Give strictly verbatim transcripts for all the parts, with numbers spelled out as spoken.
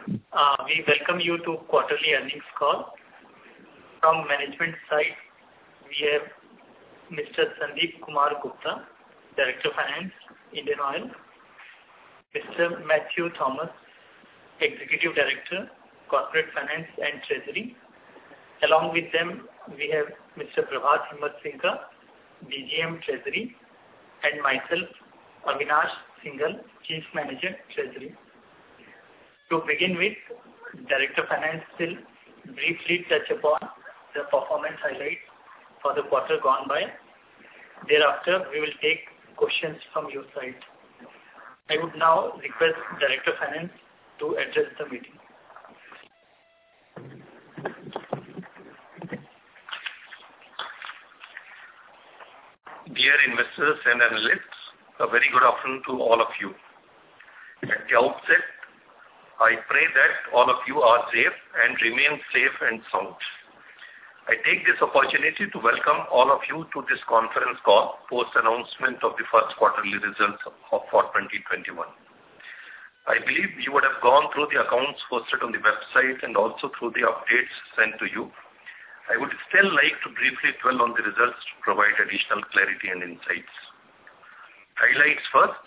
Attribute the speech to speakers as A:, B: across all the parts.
A: Uh, we welcome you to quarterly earnings call. From management side, we have Mister Sandeep Kumar Gupta, Director Finance, Indian Oil, Mister Matthew Thomas, Executive Director, Corporate Finance and Treasury. Along with them, we have Mister Prabhat Himmat Singha, D G M Treasury, and myself, Avinash Singhal, Chief Manager, Treasury. To begin with, Director Finance will briefly touch upon the performance highlights for the quarter gone by. Thereafter, we will take questions from your side. I would now request Director Finance to address the meeting.
B: Dear investors and analysts, a very good afternoon to all of you. At the outset, I pray that all of you are safe and remain safe and sound. I take this opportunity to welcome all of you to this conference call post announcement of the first quarterly results of for twenty twenty-one. I believe you would have gone through the accounts posted on the website and also through the updates sent to you. I would still like to briefly dwell on the results to provide additional clarity and insights. Highlights first.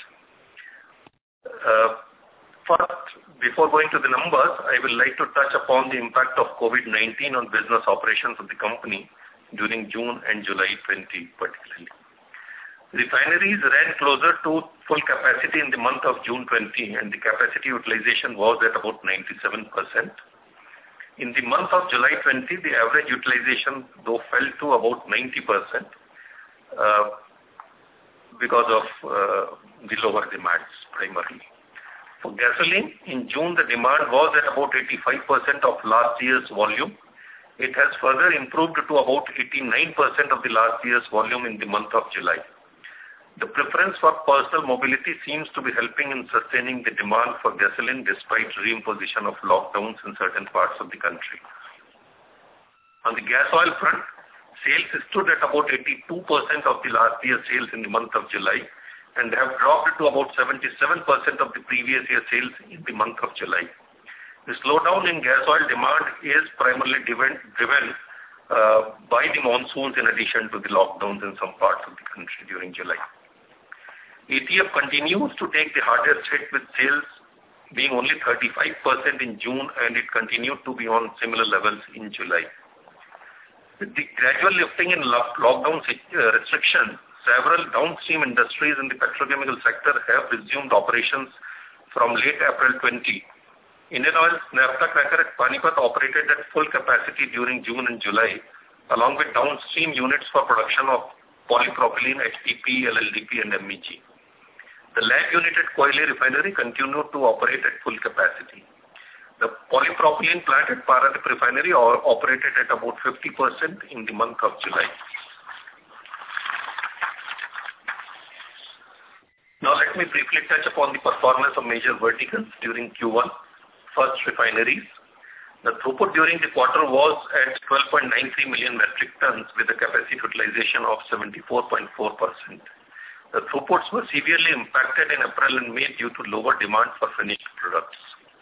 B: Uh, first, before going to the numbers, I would like to touch upon the impact of COVID nineteen on business operations of the company during June and July twenty particularly. Refineries ran closer to full capacity in the month of June twenty and the capacity utilization was at about ninety-seven percent. In the month of July twenty, the average utilization though fell to about ninety percent uh, because of uh, the lower demands primarily. For gasoline, in June the demand was at about eighty-five percent of last year's volume. It has further improved to about eighty-nine percent of the last year's volume in the month of July. The preference for personal mobility seems to be helping in sustaining the demand for gasoline despite reimposition of lockdowns in certain parts of the country. On the gas oil front, sales stood at about eighty-two percent of the last year's sales in the month of July and have dropped to about seventy-seven percent of the previous year's sales in the month of July. The slowdown in gas oil demand is primarily driven, driven uh, by the monsoons in addition to the lockdowns in some parts of the country during July. A T F continues to take the hardest hit with sales being only thirty-five percent in June and it continued to be on similar levels in July. With the gradual lifting in lockdown restrictions, several downstream industries in the petrochemical sector have resumed operations from late April twenty. Indian Oil's naphtha cracker at Panipat operated at full capacity during June and July, along with downstream units for production of polypropylene, H P P, L L D P and M E G. The lag unit at Koile refinery continued to operate at full capacity. The polypropylene plant at Paradip refinery operated at about fifty percent in the month of July. Now let me briefly touch upon the performance of major verticals during Q one. First, refineries. The throughput during the quarter was at twelve point nine three million metric tons with a capacity utilization of seventy-four point four percent. The throughputs were severely impacted in April and May due to lower demand for finished products.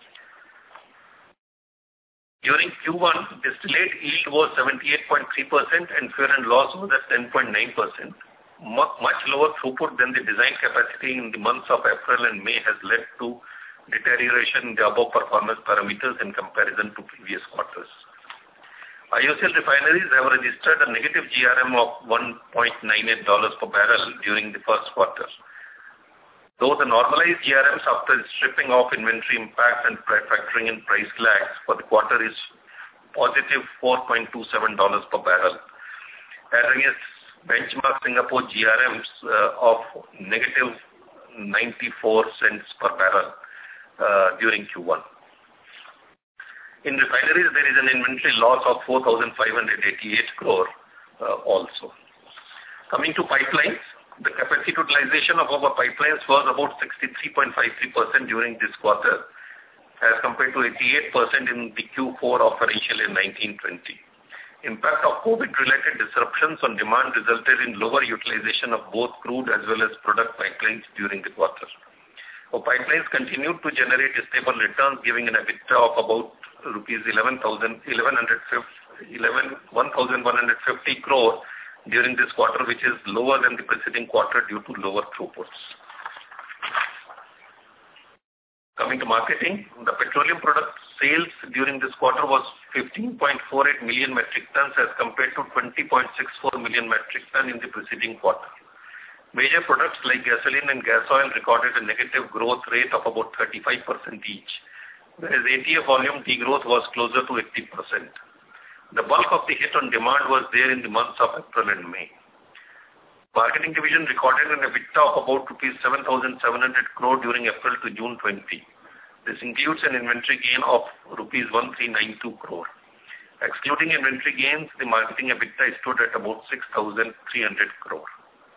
B: During Q one, distillate yield was seventy-eight point three percent and fuel and loss was at ten point nine percent. Much lower throughput than the design capacity in the months of April and May has led to deterioration in the above performance parameters in comparison to previous quarters. I O C L refineries have registered a negative G R M of one point nine eight dollars per barrel during the first quarter. Though the normalized G R Ms after stripping off inventory impact and factoring in price lags for the quarter is positive four point two seven dollars per barrel, as against benchmark Singapore G R Ms uh, of negative ninety-four cents per barrel uh, during Q one. In refineries, there is an inventory loss of four thousand five hundred eighty-eight crore uh, also. Coming to pipelines, the capacity utilization of our pipelines was about sixty-three point five three percent during this quarter as compared to eighty-eight percent in the Q four of financial year nineteen twenty. Impact of COVID-related disruptions on demand resulted in lower utilization of both crude as well as product pipelines during the quarter. Our pipelines continued to generate stable returns, giving an EBITDA of about rupees eleven thousand one hundred fifty crore during this quarter, which is lower than the preceding quarter due to lower throughputs. Coming to marketing, the petroleum product sales during this quarter was fifteen point four eight million metric tons as compared to twenty point six four million metric tons in the preceding quarter. Major products like gasoline and gas oil recorded a negative growth rate of about thirty-five percent each, whereas A T F volume degrowth was closer to eighty percent. The bulk of the hit on demand was there in the months of April and May. Marketing division recorded an EBITDA of about rupees seven thousand seven hundred crore during April to June twenty. This includes an inventory gain of rupees one thousand three hundred ninety-two crore. Excluding inventory gains, the marketing EBITDA stood at about six thousand three hundred crore.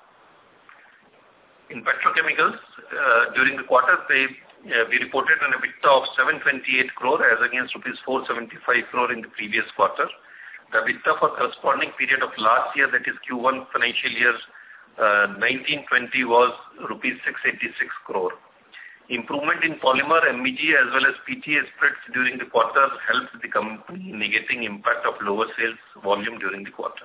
B: In petrochemicals, uh, during the quarter, they, uh, we reported an EBITDA of seven hundred twenty-eight crore as against rupees four hundred seventy-five crore in the previous quarter. The EBITDA for corresponding period of last year, that is Q one financial year uh, nineteen twenty, was rupees six hundred eighty-six crore. Improvement in polymer, M E G as well as P T A spreads during the quarter helped the company negating impact of lower sales volume during the quarter.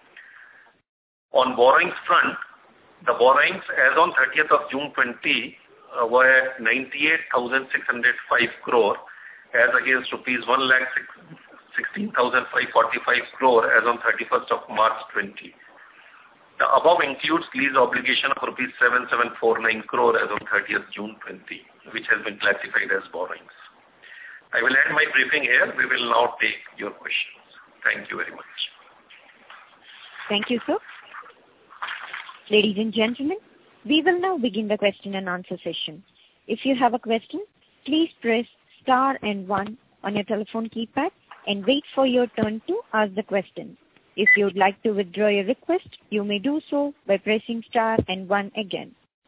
B: On borrowings front, the borrowings as on thirtieth of June twenty uh, were at ninety-eight thousand six hundred five crore as against rupees one lakh sixteen thousand five hundred forty-five crore as on thirty-first of March twenty. The above includes lease obligation of rupees seven thousand seven hundred forty-nine crore as on thirtieth June twenty, which has been classified as borrowings. I will end my briefing here. We will now take your questions. Thank you very much.
C: Thank you, sir. Ladies and gentlemen, we will now begin the question and answer session. If you have a question, please press star and one on your telephone keypad and wait for your turn to ask the question. If you would like to withdraw your request, you may do so by pressing star and one again.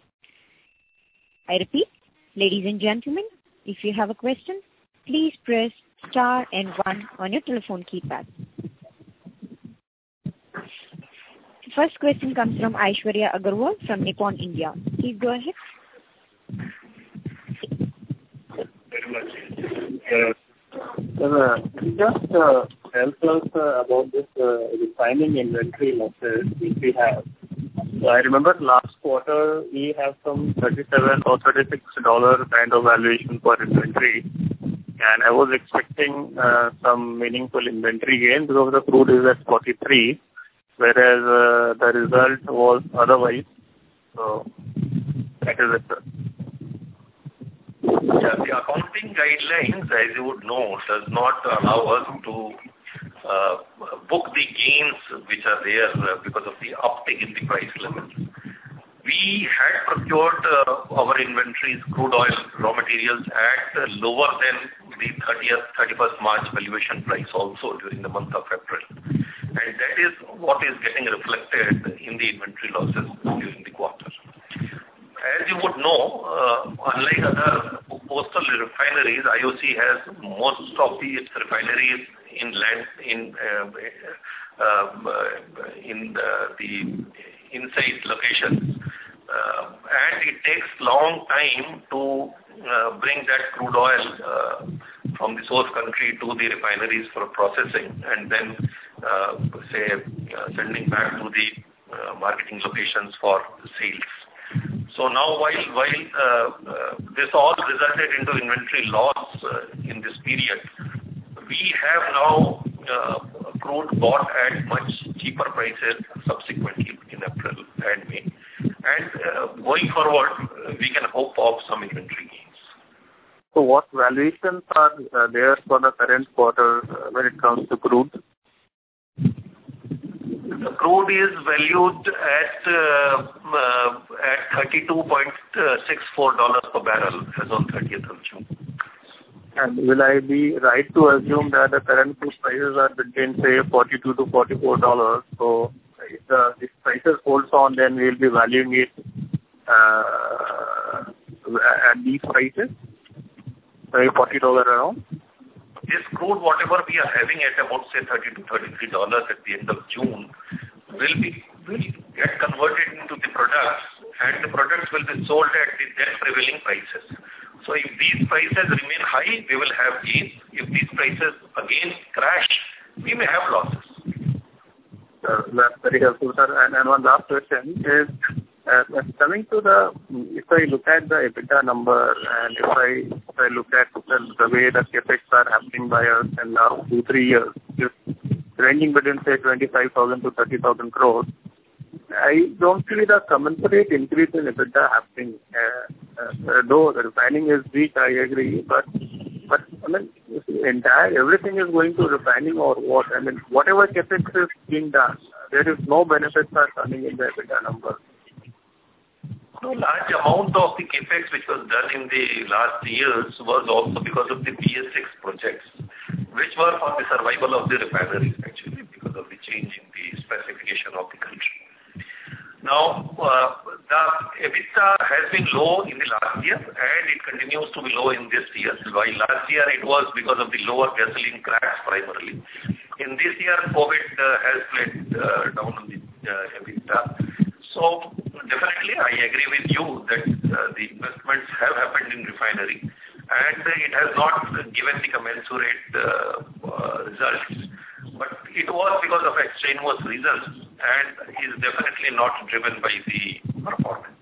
C: I repeat, ladies and gentlemen, if you have a question, please press star and one on your telephone keypad. First question comes from Aishwarya Agarwal from Nippon India. Please go ahead.
D: Very much. Uh, just uh, help us uh, about this uh, refining inventory losses which we have. So I remember last quarter we have some thirty-seven or thirty-six dollar kind of valuation per inventory, and I was expecting uh, some meaningful inventory gain because the crude is at forty-three. Whereas uh, the result was otherwise. So that is it, sir.
B: Yeah, the accounting guidelines, as you would know, does not allow us to uh, book the gains which are there uh, because of the uptick in the price levels. We had procured uh, our inventories, crude oil, raw materials at uh, lower than the thirtieth, thirty-first March valuation price also during the month of April. And that is what is getting reflected in the inventory losses during the quarter. As you would know, uh, unlike other coastal refineries, I O C has most of the, its refineries in land in uh, uh, in the, the inside locations, uh, and it takes long time to uh, bring that crude oil uh, from the source country to the refineries for processing, and then uh, say uh, sending back to the uh, marketing locations for sales. So now, while while uh, uh, this all resulted into inventory loss uh, in this period, we have now uh, crude bought at much cheaper prices subsequently in April and May, and uh, going forward, uh, we can hope of some inventory gains.
D: So, what valuations are uh, there for the current quarter uh, when it comes to crude?
B: The crude is valued at uh, uh, at thirty-two point six four dollars per barrel as on thirtieth of June.
D: And will I be right to assume that the current crude prices are between, say, forty-two to forty-four dollars? So if the if prices holds on, then we'll be valuing it uh, at these prices, maybe forty dollars around.
B: This crude, whatever we are having at about, say, thirty to thirty-three dollars at the end of June, will be will get converted into the products and the products will be sold at the then prevailing prices. So if these prices remain high, we will have gains. If these prices again crash, we may have losses.
D: Uh, that's very helpful, sir. And, and one last question is, uh, coming to the, if I look at the EBITDA number and if I, if I look at the, the way the capex are happening by us in last two, three years, just ranging between say twenty-five thousand to thirty thousand crores, I don't see the commensurate increase in EBITDA happening. Uh, uh, though the refining is weak, I agree, but but I mean, entire everything is going to refining or what? I mean, whatever capex is being done, there is no benefits are coming in the EBITDA number.
B: No large amount of the capex which was done in the last years was also because of the B S six projects, which were for the survival of the refineries actually because of the change in the specification of the country. Now, uh, the EBITDA has been low in the last year and it continues to be low in this year. While last year it was because of the lower gasoline cracks primarily. In this year, COVID uh, has played uh, down on the uh, EBITDA. So, definitely I agree with you that uh, the investments have happened in refinery and uh, it has not given the commensurate uh, uh, results. But it was because of extraneous reasons and is definitely not driven by the performance.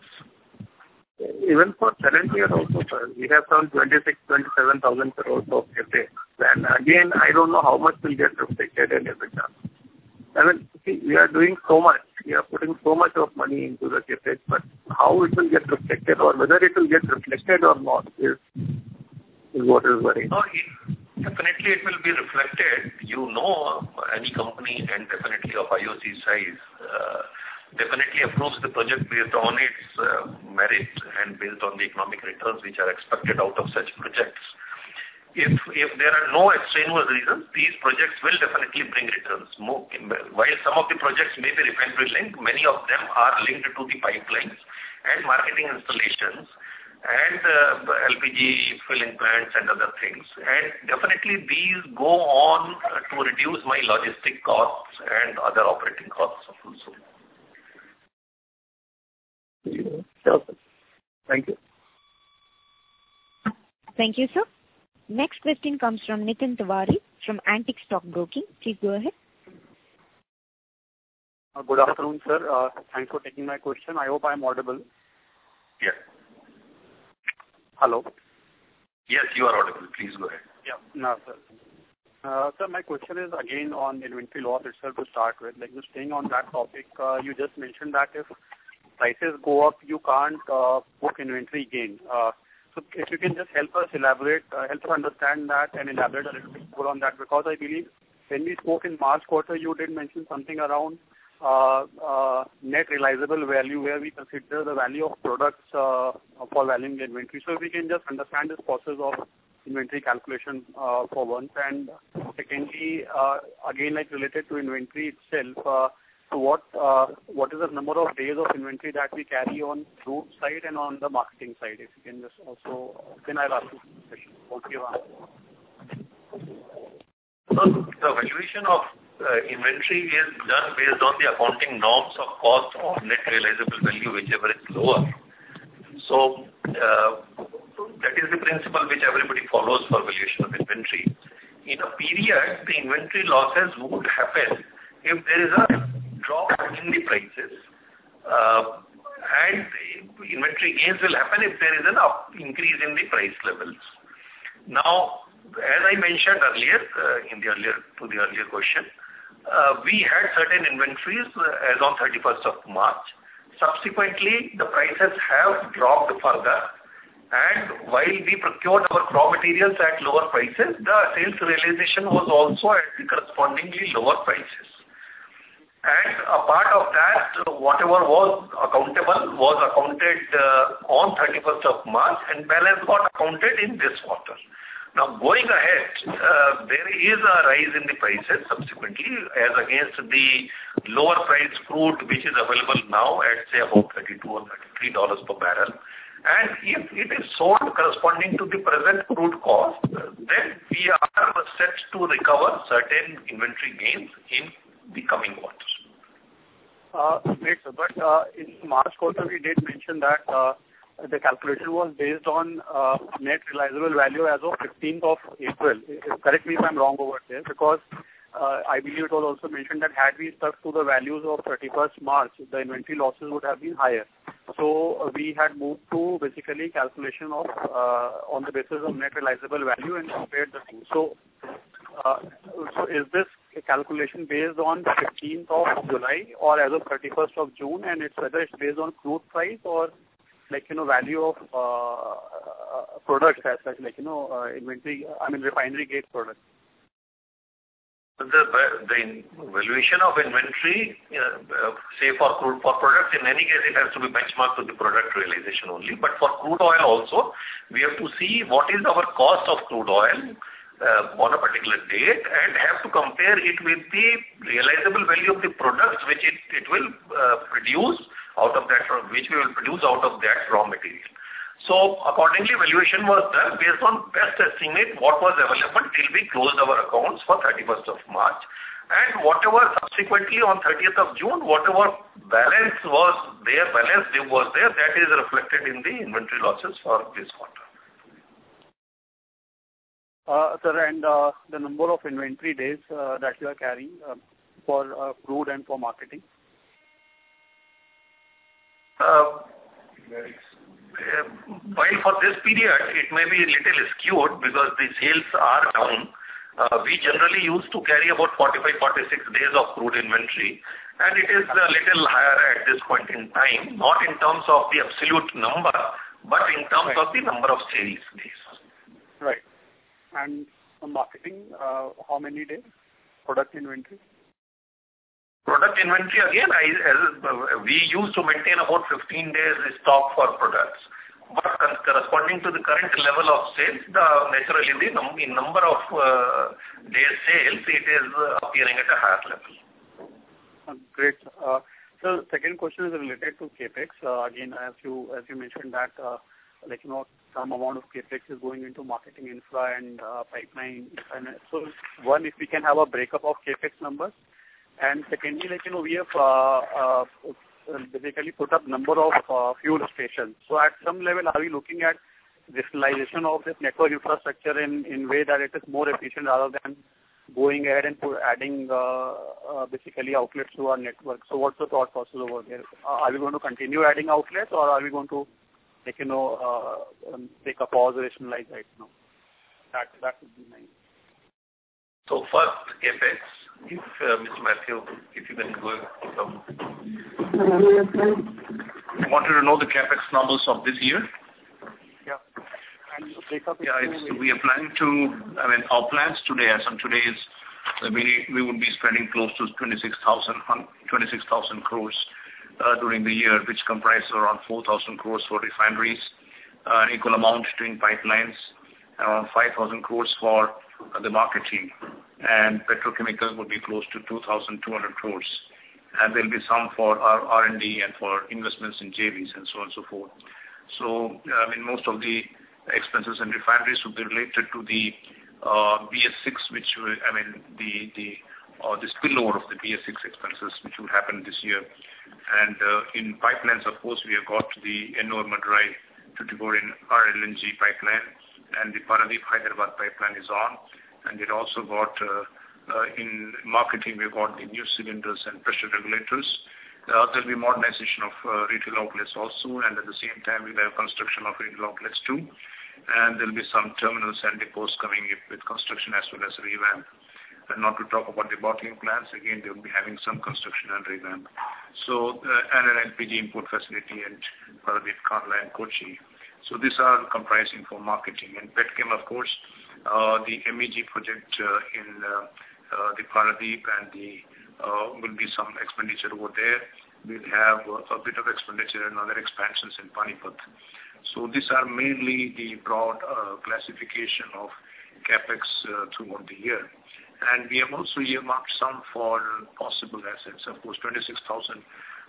D: Even for current year also, sir, we have some twenty-six, twenty-seven thousand crores of capex. And again, I don't know how much will get reflected in EBITDA. I mean, see, we are doing so much. We are putting so much of money into the capex, but how it will get reflected or whether it will get reflected or not is, is what is worrying.
B: No, it, definitely it will be reflected. You know, any company and definitely of I O C size uh, definitely approves the project based on its uh, merit and based on the economic returns which are expected out of such projects. If if there are no extraneous reasons, these projects will definitely bring returns. More, while some of the projects may be refinery linked, many of them are linked to the pipelines and marketing installations and uh, L P G filling plants and other things. And definitely these go on to reduce my logistic costs and other operating costs also.
D: Sure, sir. Thank you.
C: Thank you, sir. Next question comes from Nitin Tiwari from Antique Stock Broking. Please go ahead.
E: Uh, good afternoon, sir. Uh, thanks for taking my question. I hope I am audible.
B: Yes.
E: Hello.
B: Yes, you are audible. Please go ahead.
E: Yeah. No, sir. Uh, sir, my question is again on inventory loss itself to start with. Like just staying on that topic, uh, you just mentioned that if prices go up, you can't uh, book inventory gain. Uh, So if you can just help us elaborate, uh, help us understand that and elaborate a little bit more on that, because I believe when we spoke in March quarter, you did mention something around uh, uh, net realizable value, where we consider the value of products uh, for valuing the inventory. So if we can just understand this process of inventory calculation uh, for once. And secondly, uh, again, like related to inventory itself, uh, So what uh, what is the number of days of inventory that we carry on crude side and on the marketing side? If you can just also, then I'll ask you a question. What you answer.
B: So the valuation of uh, inventory is done based on the accounting norms of cost or net realizable value, whichever is lower. So uh, that is the principle which everybody follows for valuation of inventory. In a period, the inventory losses would happen if there is a drop in the prices, uh, and inventory gains will happen if there is an up increase in the price levels. Now, as I mentioned earlier, uh, in the earlier to the earlier question, uh, we had certain inventories uh, as on thirty-first of March. Subsequently, the prices have dropped further, and while we procured our raw materials at lower prices, the sales realization was also at the correspondingly lower prices. And a part of that, whatever was accountable, was accounted uh, on thirty-first of March, and balance got accounted in this quarter. Now, going ahead, uh, there is a rise in the prices subsequently, as against the lower price crude, which is available now at, say, about thirty-two or thirty-three dollars per barrel. And if it is sold corresponding to the present crude cost, then we are set to recover certain inventory gains in the coming quarters.
E: Uh, great, sir. But uh, in March quarter, we did mention that uh, the calculation was based on uh, net realizable value as of fifteenth of April. Correct me if I'm wrong over there, because uh, I believe it was also mentioned that had we stuck to the values of thirty-first March, the inventory losses would have been higher. So uh, we had moved to basically calculation of uh, on the basis of net realizable value and compared the two. So, uh, so is this a calculation based on fifteenth of July or as of thirty-first of June, and it's whether it's based on crude price or like, you know, value of uh, uh, products as such, like, you know, uh, inventory, I mean, refinery grade products?
B: The, the valuation of inventory, uh, uh, say for crude for products, in any case it has to be benchmarked to the product realization only. But for crude oil also, we have to see what is our cost of crude oil uh, on a particular date and have to compare it with the realizable value of the products which it, it will uh, produce out of that, which we will produce out of that raw material. So accordingly, valuation was done based on best estimate what was available till we closed our accounts for thirty-first of March. And whatever subsequently on thirtieth of June, whatever balance was there, balance due was there, that is reflected in the inventory losses for this quarter.
E: Uh, sir, and uh, the number of inventory days uh, that you are carrying uh, for uh, crude and for marketing?
B: Uh, Uh, while for this period, it may be a little skewed because the sales are down. Uh, we generally used to carry about forty-five, forty-six days of crude inventory, and it is a little higher at this point in time, not in terms of the absolute number, but in terms right. of the number of sales days.
E: Right. And for marketing, uh, how many days? Product inventory?
B: Product inventory, again, I, as, uh, we used to maintain about fifteen days stock for products. But corresponding to the current level of sales, the, naturally the num in number of uh, days sales, it is uh, appearing at a higher level.
E: Uh, great. Uh, so, second question is related to capex. Uh, again, as you as you mentioned that, uh, like you know, some amount of capex is going into marketing infra and uh, pipeline. And so, one, if we can have a breakup of capex numbers. And secondly, like, you know, we have uh, uh, basically put up number of uh, fuel stations. So at some level, are we looking at digitalization of this network infrastructure in in way that it is more efficient rather than going ahead and put, adding uh, uh, basically outlets to our network? So what's the thought process over there? Uh, are we going to continue adding outlets, or are we going to, like, you know, uh, um, take a pause, rationalize right now? That that would be nice.
B: So first, capex. If uh, Mister Matthew, if you can go. Um,
F: I wanted to know the capex numbers of this year.
E: Yeah. And break up.
F: Yeah, it's, we are planning to. I mean, our plans today, as on today, is uh, we we would be spending close to twenty-six thousand crores uh, during the year, which comprises around four thousand crores for refineries, uh, an equal amount doing pipelines, around five thousand crores for uh, the marketing, and petrochemicals would be close to two thousand two hundred crores. And there will be some for our R and D and for investments in J Vs and so on and so forth. So, I mean, most of the expenses in refineries would be related to the uh, B S six, which, will, I mean, the the uh, the spillover of the B S six expenses, which will happen this year. And uh, in pipelines, of course, we have got the Ennore-Madurai Tuticorin R L N G pipeline, and the Paradip-Hyderabad pipeline is on. And it also got, uh, uh, in marketing, we've got the new cylinders and pressure regulators. Uh, there'll be modernization of uh, retail outlets also, and at the same time, we'll have construction of retail outlets too. And there'll be some terminals and depots coming up with construction as well as revamp. And not to talk about the bottling plants, again, they'll be having some construction and revamp. So, uh, and an L P G import facility and Paradip, Kandla and Kochi. So these are comprising for marketing. And Petchem, of course, uh, the M E G project uh, in uh, uh, the Paradip and the uh, will be some expenditure over there. We'll have uh, a bit of expenditure and other expansions in Panipat. So these are mainly the broad uh, classification of capex uh, throughout the year. And we have also earmarked some for possible assets. Of course, twenty-six thousand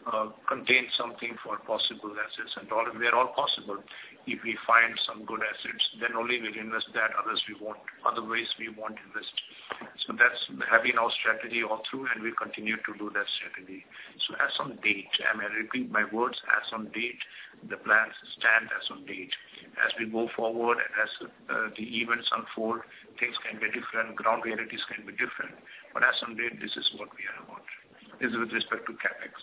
F: uh, contain something for possible assets and all. They are all possible. If we find some good assets, then only we'll invest that. Others we won't. Otherwise, we won't invest. So that's having our strategy all through, and we continue to do that strategy. So as on date, I mean, I repeat my words, as on date, the plans stand as on date. As we go forward, as uh, the events unfold, things can be different, ground realities can be different. But as on date, this is what we are about. This is with respect to CapEx.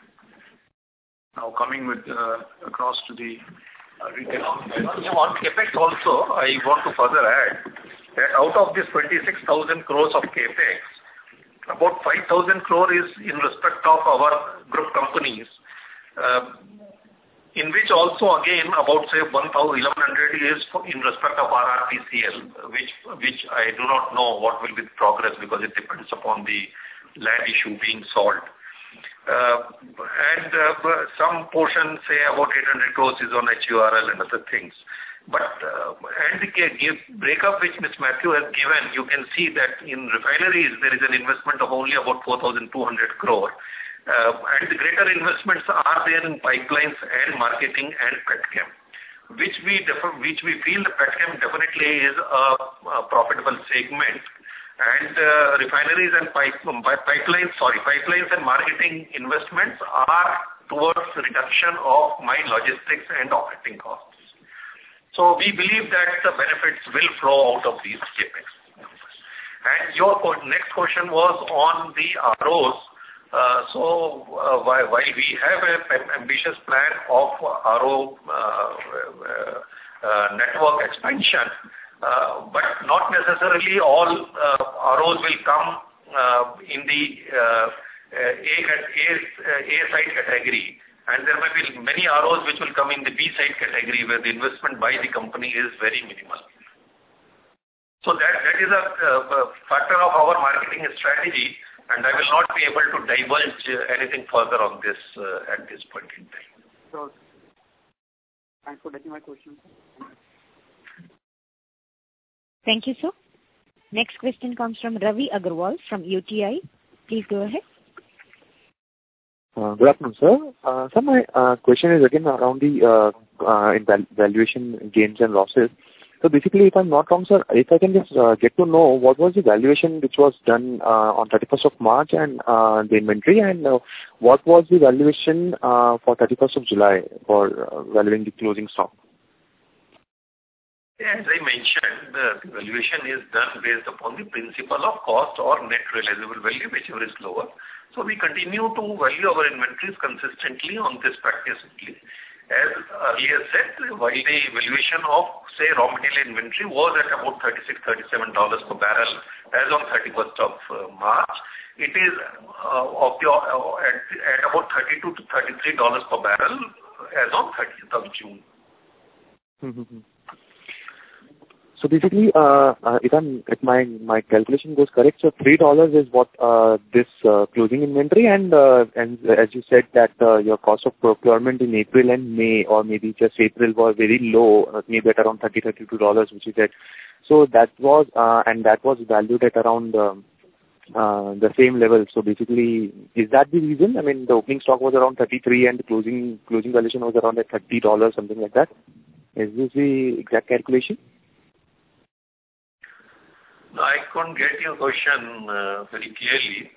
F: Now coming with uh, across to the uh, retail.
B: On CapEx also, I want to further add that out of this twenty-six thousand crores of CapEx, about five thousand crore is in respect of our group companies, uh, in which also again about say one thousand, eleven hundred is for, in respect of R R P C L, which which I do not know what will be the progress because it depends upon the land issue being solved. Uh, and uh, some portion, say about eight hundred crores is on H U R L and other things. But, uh, and the breakup which Miz Matthew has given, you can see that in refineries there is an investment of only about four thousand two hundred crore. Uh, and the greater investments are there in pipelines and marketing and petchem, which we def- which we feel the petchem definitely is a, a profitable segment. And uh, refineries and pipe, pipelines, sorry, pipelines and marketing investments are towards reduction of mine logistics and operating costs. So we believe that the benefits will flow out of these CapEx. And your next question was on the R Os. Uh, so uh, while, while we have an ambitious plan of R O uh, uh, uh, network expansion, Uh, but not necessarily all uh, R Os will come uh, in the uh, A, A, A side category, and there may be many R Os which will come in the B side category where the investment by the company is very minimal. So that, that is a, a factor of our marketing strategy, and I will not be able to divulge anything further on this uh, at this point in time.
E: Sure. Thanks for taking my question.
C: Thank you, sir. Next question comes from Ravi Agarwal from U T I. Please go ahead.
G: Uh, good afternoon, sir. Uh, sir, my uh, question is again around the uh, uh, valuation gains and losses. So basically, if I'm not wrong, sir, if I can just uh, get to know what was the valuation which was done uh, on thirty-first of March and uh, the inventory, and uh, what was the valuation uh, for thirty-first of July for uh, valuing the closing stock?
B: As I mentioned, the valuation is done based upon the principle of cost or net realizable value, whichever is lower. So we continue to value our inventories consistently on this practice only. As earlier said, while the valuation of, say, raw material inventory was at about thirty-six dollars, thirty-seven dollars per barrel as on thirty-first of March, it is uh, of the, uh, at, at about thirty-two to thirty-three dollars per barrel as on thirtieth of June.
G: Mm-hmm. So basically, uh, uh, if I'm if my my calculation goes correct, so three dollars is what uh, this uh, closing inventory, and uh, and as you said that uh, your cost of procurement in April and May, or maybe just April, was very low, uh, maybe at around thirty thirty-two dollars, which is at. So that was uh, and that was valued at around um, uh, the same level. So basically, is that the reason? I mean, the opening stock was around thirty-three, and the closing closing valuation was around at thirty dollars, something like that. Is this the exact calculation?
B: I couldn't get your question uh, very clearly.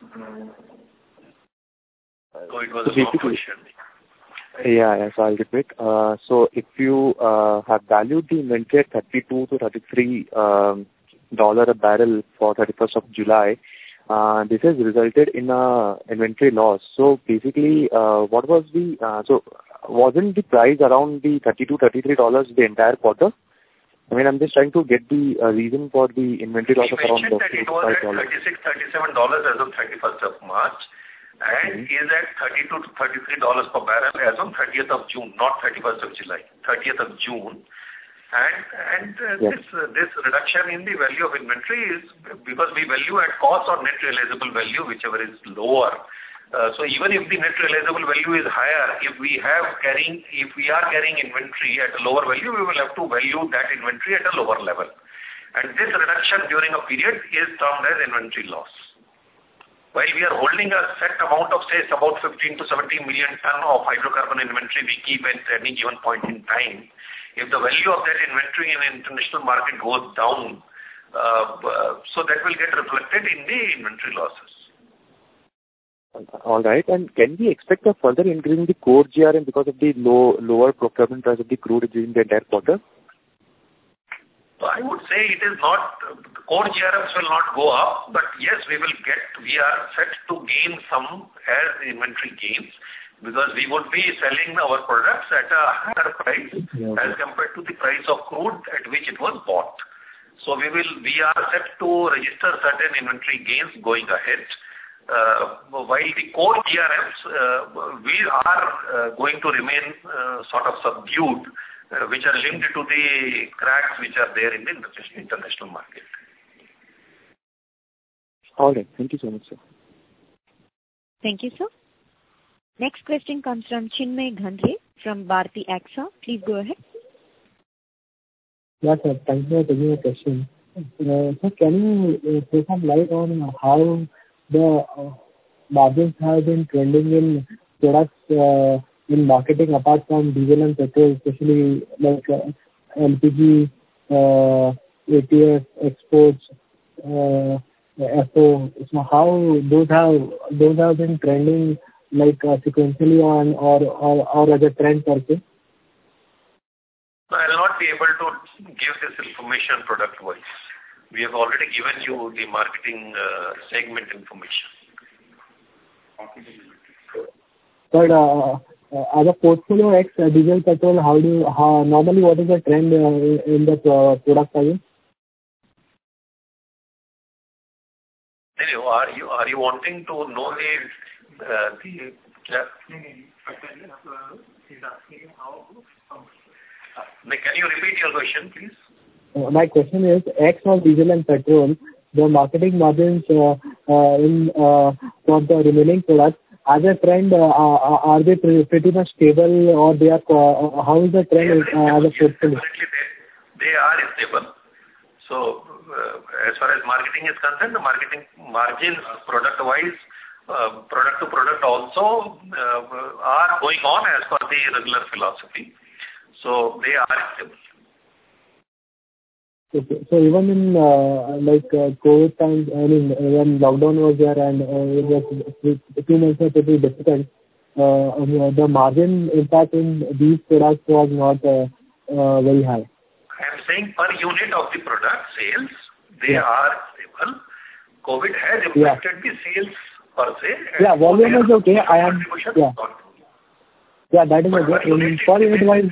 B: So it was a long question.
G: Yeah, yeah, so I'll repeat. Uh, so if you uh, have valued the inventory at thirty-two to thirty-three um, dollar a barrel for thirty-first of July, uh, this has resulted in a inventory loss. So basically, uh, what was the uh, so wasn't the price around the thirty-two, thirty-three dollars the entire quarter? I mean, I'm just trying to get the uh, reason for the inventory loss of around
B: that it was at thirty-six, thirty-seven dollars as of thirty-first of March, and mm-hmm. is at thirty-two to thirty-three dollars per barrel as on thirtieth of June, not thirty-first of July, thirtieth of June. And and uh, yes. this uh, this reduction in the value of inventory is because we value at cost or net realizable value, whichever is lower. Uh, so even if the net realizable value is higher, if we have carrying, if we are carrying inventory at a lower value, we will have to value that inventory at a lower level. And this reduction during a period is termed as inventory loss. while we are holding a set amount of, say, about fifteen to seventeen million ton of hydrocarbon inventory we keep at any given point in time, if the value of that inventory in the international market goes down, uh, so that will get reflected in the inventory losses.
G: All right. And can we expect a further increase in the core G R M because of the low, lower procurement price of the crude during the entire quarter?
B: So I would say it is not, core G R Ms will not go up, but yes, we will get, we are set to gain some as inventory gains, because we would be selling our products at a higher price yeah. as compared to the price of crude at which it was bought. So we will, we are set to register certain inventory gains going ahead. Uh, while the core G R Ms, uh, we are uh, going to remain uh, sort of subdued, Uh, which are linked to the cracks which are there in the international market.
G: All right. Thank you so much, sir.
C: Thank you, sir. Next question comes from Chinmay Gandre from Bharti A X A. Please go ahead.
H: Yes, sir. Thank you for taking the question. Uh, sir, can you uh, throw some light on how the uh, margins have been trending in products uh, in marketing apart from diesel and petrol, especially like uh, L P G, uh, A T F, exports, uh, F O. So how those have those have been trending like uh, sequentially on or, or or as a trend per se?
B: I will not be able to give this information product wise. We have already given you the marketing uh, segment information.
H: But uh, Uh, as a portfolio X uh, diesel petrol, how do you, how, normally what is the trend uh, in the uh, product price?
B: Anyway, are you are you wanting to know the uh, the? Yeah. Can you repeat your question, please?
H: Uh, my question is X of diesel and petrol, the marketing margins uh, uh, in uh, for the remaining products. As a trend, uh, are they pretty much stable, or they are? Uh, how is the trend uh, as a portfolio?
B: They, they are stable. So, uh, as far as marketing is concerned, the marketing margins, product-wise, uh, product to product also uh, are going on as per the regular philosophy. So, they are stable.
H: Okay. So even in uh, like uh, COVID times, I mean, when lockdown was there and uh, it was two months were pretty difficult, uh, the margin impact in these products was not uh, uh, very high.
B: I am saying per unit of the product sales, they yeah. are stable. COVID has impacted yeah. the sales per se.
H: Yeah, volume is okay. I am. Yeah. Yeah, that is okay. In per unit wise.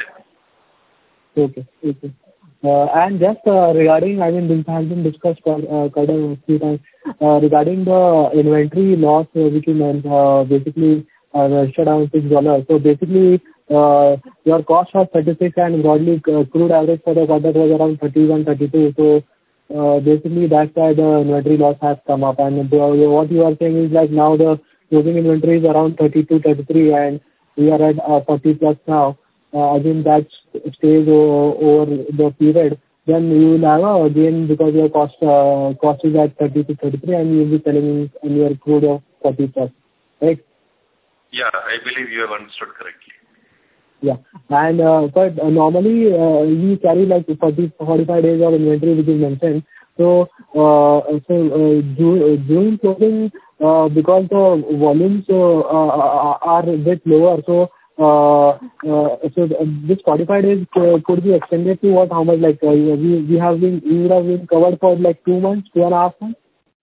H: Okay. Okay. Uh, and just uh, regarding, I mean, this has been discussed uh, quite a few times, uh, regarding the inventory loss, uh, which you meant, uh, basically uh, registered around six dollars. So basically, uh, your cost was thirty-six and broadly uh, crude average for the quarter was around thirty-one, thirty-two. So uh, basically that's why the inventory loss has come up. And the, what you are saying is like now the closing inventory is around thirty-two, thirty-three and we are at uh, forty plus now. Uh, again that stays over, over the period, then you will have a gain because your cost uh, cost is at thirty to thirty-three and you will be selling in your crude of forty plus, right?
B: Yeah, I believe you have understood correctly.
H: Yeah, and uh, but uh, normally uh, we carry like forty, forty-five days of inventory which is mentioned. So, uh, so uh, June, June closing uh, because the volumes uh, uh, are a bit lower. So. Uh, uh, so this forty-five days uh, could be extended to what? How much? Like uh, we we have been we would have been covered for like two months, two and a half months.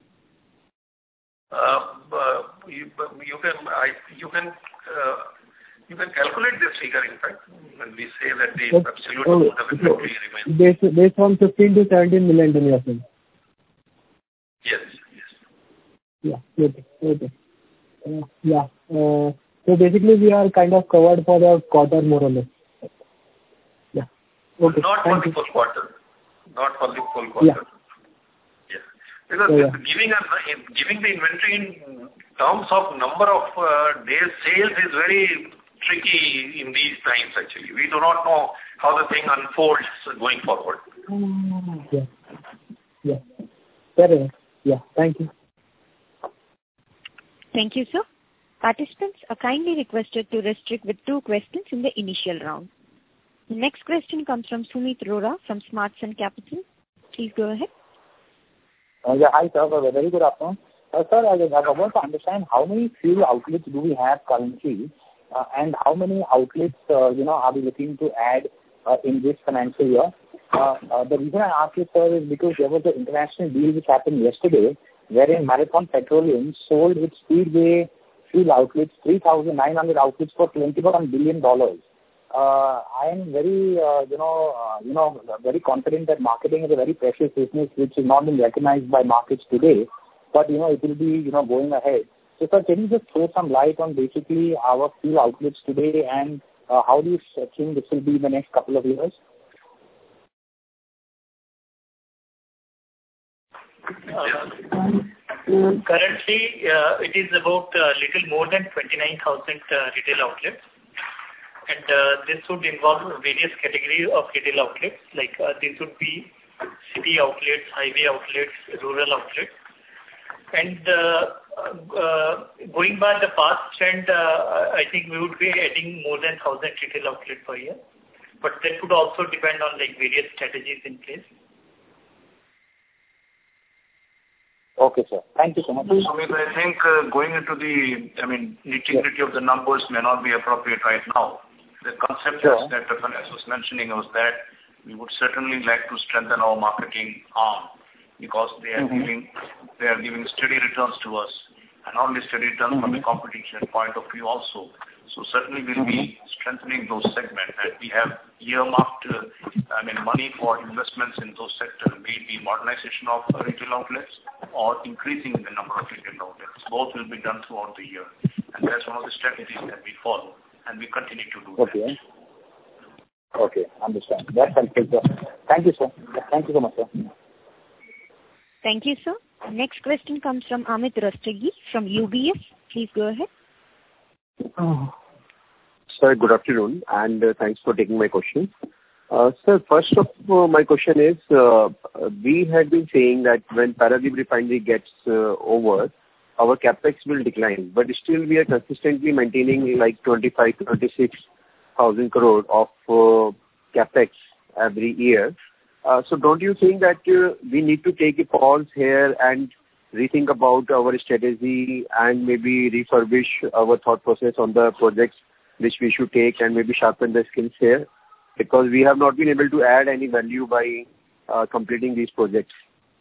B: Uh, uh, you, you can I you can uh, you can calculate this figure. In fact, when we say that the okay. absolute
H: oh,
B: amount of inventory remains
H: based based on fifteen to seventeen million ton, you are saying?
B: Yes. Yes.
H: Yeah. Okay. Okay. Uh, yeah. Uh, So basically, we are kind of covered for the quarter more or less. Yeah. Okay.
B: Not
H: Thank
B: for
H: you.
B: the full quarter. Not for the full quarter.
H: Yeah.
B: Yeah. Because
H: so, yeah.
B: giving a, giving the inventory in terms of number of uh, days sales is very tricky in these times. Actually, we do not know how the thing unfolds going forward.
H: Yeah. Yeah. Fair enough. Yeah. Thank you.
C: Thank you, sir. Participants are kindly requested to restrict with two questions in the initial round. The next question comes from Sumit Arora from Smart Sun Capital. Please go ahead.
I: Uh, yeah, hi, sir. A very good afternoon. Uh, sir, I, I want to understand how many fuel outlets do we have currently, uh, and how many outlets, uh, you know, are we looking to add uh, in this financial year? Uh, uh, the reason I ask you, sir, is because there was an international deal which happened yesterday, wherein Marathon Petroleum sold its Speedway fuel outlets, three thousand nine hundred outlets for twenty-one billion dollars. Uh, I am very, uh, you know, uh, you know, very confident that marketing is a very precious business which is not being recognized by markets today, but, you know, it will be, you know, going ahead. So, sir, can you just throw some light on basically our fuel outlets today, and uh, how do you think this will be in the next couple of years?
A: Uh, currently, uh, it is about a uh, little more than twenty-nine thousand uh, retail outlets. And uh, this would involve various categories of retail outlets, like uh, these would be city outlets, highway outlets, rural outlets. And uh, uh, going by the past trend, uh, I think we would be adding more than one thousand retail outlets per year. But that would also depend on like various strategies in place.
I: Okay, sir. Thank you so much.
F: Sumit, I think uh, going into the, I mean, nitty-gritty of the numbers may not be appropriate right now. The concept sure. that Finance was mentioning was that we would certainly like to strengthen our marketing arm because they are mm-hmm. giving they are giving steady returns to us, and not only steady returns mm-hmm. from the competition point of view also. So certainly we'll mm-hmm. be strengthening those segments, and we have earmarked uh, I mean money for investments in those sectors, be it the modernization of retail outlets or increasing the number of retail outlets. Both will be done throughout the year, and that's one of the strategies that we follow. And we continue to do
I: okay.
F: that.
I: Okay, understand. That's helpful, sir. Thank you, sir. Thank you so much, sir.
C: Thank you, sir. Next question comes from Amit Rustagi from U B S. Please go ahead.
J: Oh. Sir, good afternoon, and uh, thanks for taking my question. Uh, sir, first of all, my question is, uh, we had been saying that when Paradip Refinery gets uh, over, our capex will decline, but still we are consistently maintaining like twenty-five to twenty-six thousand crore of uh, capex every year. Uh, so don't you think that uh, we need to take a pause here and rethink about our strategy and maybe refurbish our thought process on the projects which we should take and maybe sharpen the skills here? Because we have not been able to add any value by uh, completing these projects.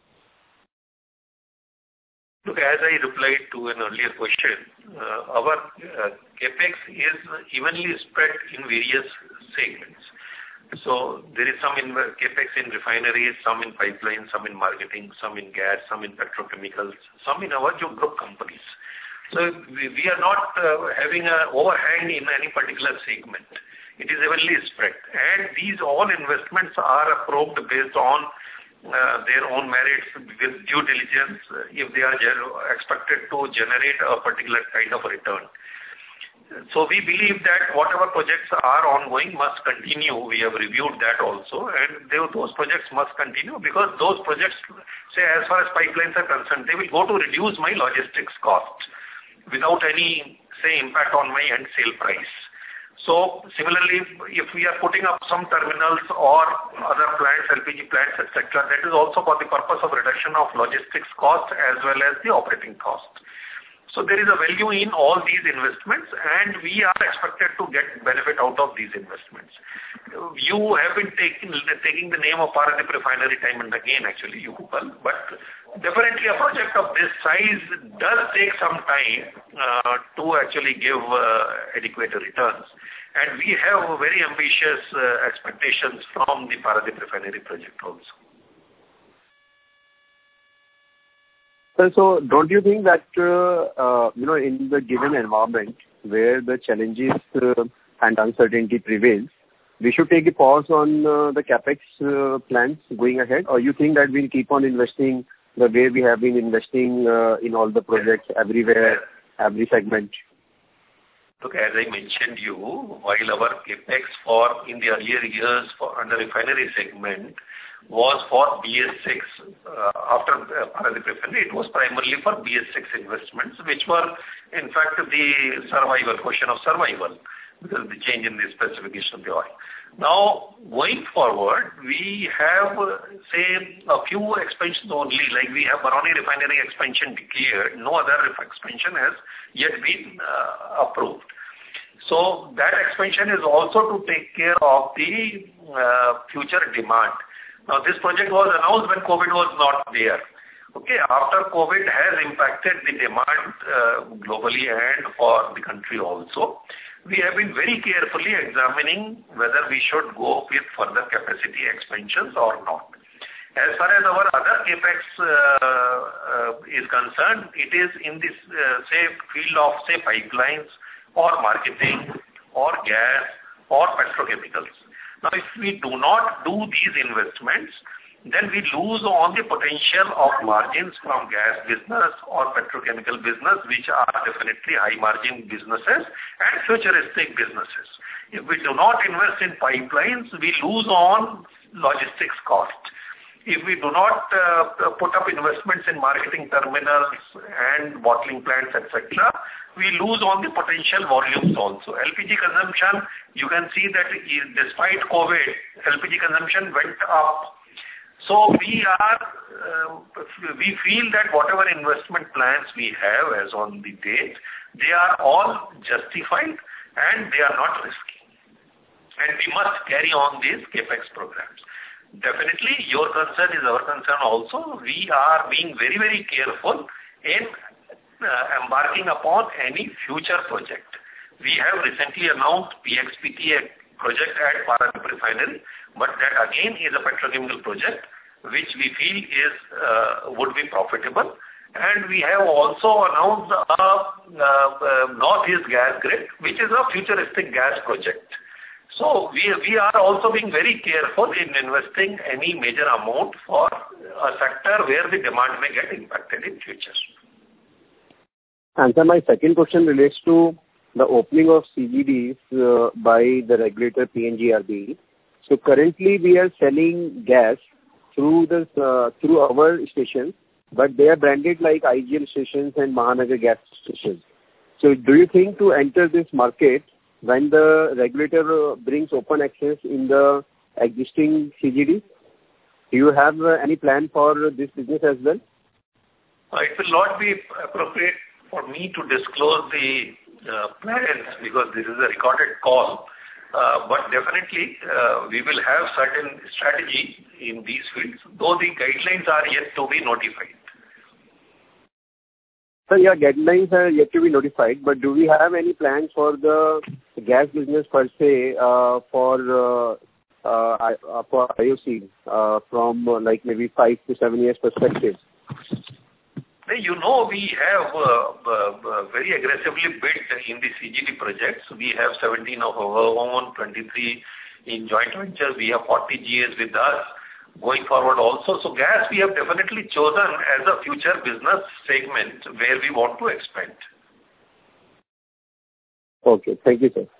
B: Look, as I replied to an earlier question, uh, our uh, capex is evenly spread in various segments. So there is some in capex in refineries, some in pipelines, some in marketing, some in gas, some in petrochemicals, some in our group companies. So we, we are not uh, having an overhang in any particular segment. It is evenly spread. And these all investments are approved based on Uh, their own merits with due diligence uh, if they are expected to generate a particular kind of a return. So we believe that whatever projects are ongoing must continue. We have reviewed that also, and they, those projects must continue because those projects, say as far as pipelines are concerned, they will go to reduce my logistics cost without any, say, impact on my end sale price. So similarly, if we are putting up some terminals or other plants, L P G plants, et cetera, that is also for the purpose of reduction of logistics cost as well as the operating cost. So there is a value in all these investments, and we are expected to get benefit out of these investments. You have been taking taking the name of Paradip Refinery time and again, actually, you people, but definitely a project of this size does take some time uh, to actually give uh, adequate returns. And we have very ambitious uh, expectations from the Paradip Refinery project also.
J: So don't you think that, uh, uh, you know, in the given environment where the challenges uh, and uncertainty prevails, we should take a pause on uh, the capex uh, plans going ahead? Or you think that we'll keep on investing the way we have been investing uh, in all the projects everywhere, every segment?
B: Look, as I mentioned you, while our capex for in the earlier years for under refinery segment was for B S six. Uh, after uh, Paradip Refinery, it was primarily for B S six investments, which were in fact the survival, question of survival, because of the change in the specification of the oil. Now, going forward, we have, uh, say, a few expansions only, like we have Barauni refinery expansion declared. No other expansion has yet been uh, approved. So that expansion is also to take care of the uh, future demand. Now, this project was announced when COVID was not there. Okay, after COVID has impacted the demand uh, globally and for the country also, we have been very carefully examining whether we should go with further capacity expansions or not. As far as our other capex uh, uh, is concerned, it is in this, uh, say, field of, say, pipelines or marketing or gas or petrochemicals. Now, if we do not do these investments, then we lose on the potential of margins from gas business or petrochemical business, which are definitely high margin businesses and futuristic businesses. If we do not invest in pipelines, we lose on logistics cost. If we do not uh, put up investments in marketing terminals and bottling plants, et cetera, we lose on the potential volumes also. L P G consumption, you can see that despite COVID, L P G consumption went up. So we are, uh, we feel that whatever investment plans we have as on the date, they are all justified and they are not risky. And we must carry on these capex programs. Definitely, your concern is our concern also. We are being very, very careful in uh, embarking upon any future project. We have recently announced P X P T A project at Paradip Refinery, but that again is a petrochemical project which we feel is uh, would be profitable. And we have also announced a uh, uh, Northeast Gas Grid, which is a futuristic gas project. So we, we are also being very careful in investing any major amount for a sector where the demand may get impacted in future.
J: And so my second question relates to the opening of C G Ds uh, by the regulator P N G R B. So currently we are selling gas through this uh, through our stations, but they are branded like I G L stations and Mahanagar gas stations. So do you think to enter this market, when the regulator brings open access in the existing C G Ds, do you have uh, any plan for this business as well?
B: Uh, it will not be appropriate for me to disclose the uh, plans because this is a recorded call. Uh, but definitely, uh, we will have certain strategy in these fields, though the guidelines are yet to be notified.
J: So, yeah, guidelines are yet to be notified, but do we have any plans for the gas business per se uh, for uh, uh, for I O C uh, from uh, like maybe five to seven years perspective?
B: You know, we have uh, uh, very aggressively bid in the C G D projects. We have seventeen of our own, twenty-three in joint ventures. We have forty G As with us going forward also. So gas we have definitely chosen as a future business segment where we want to expand.
J: Okay, thank you, sir.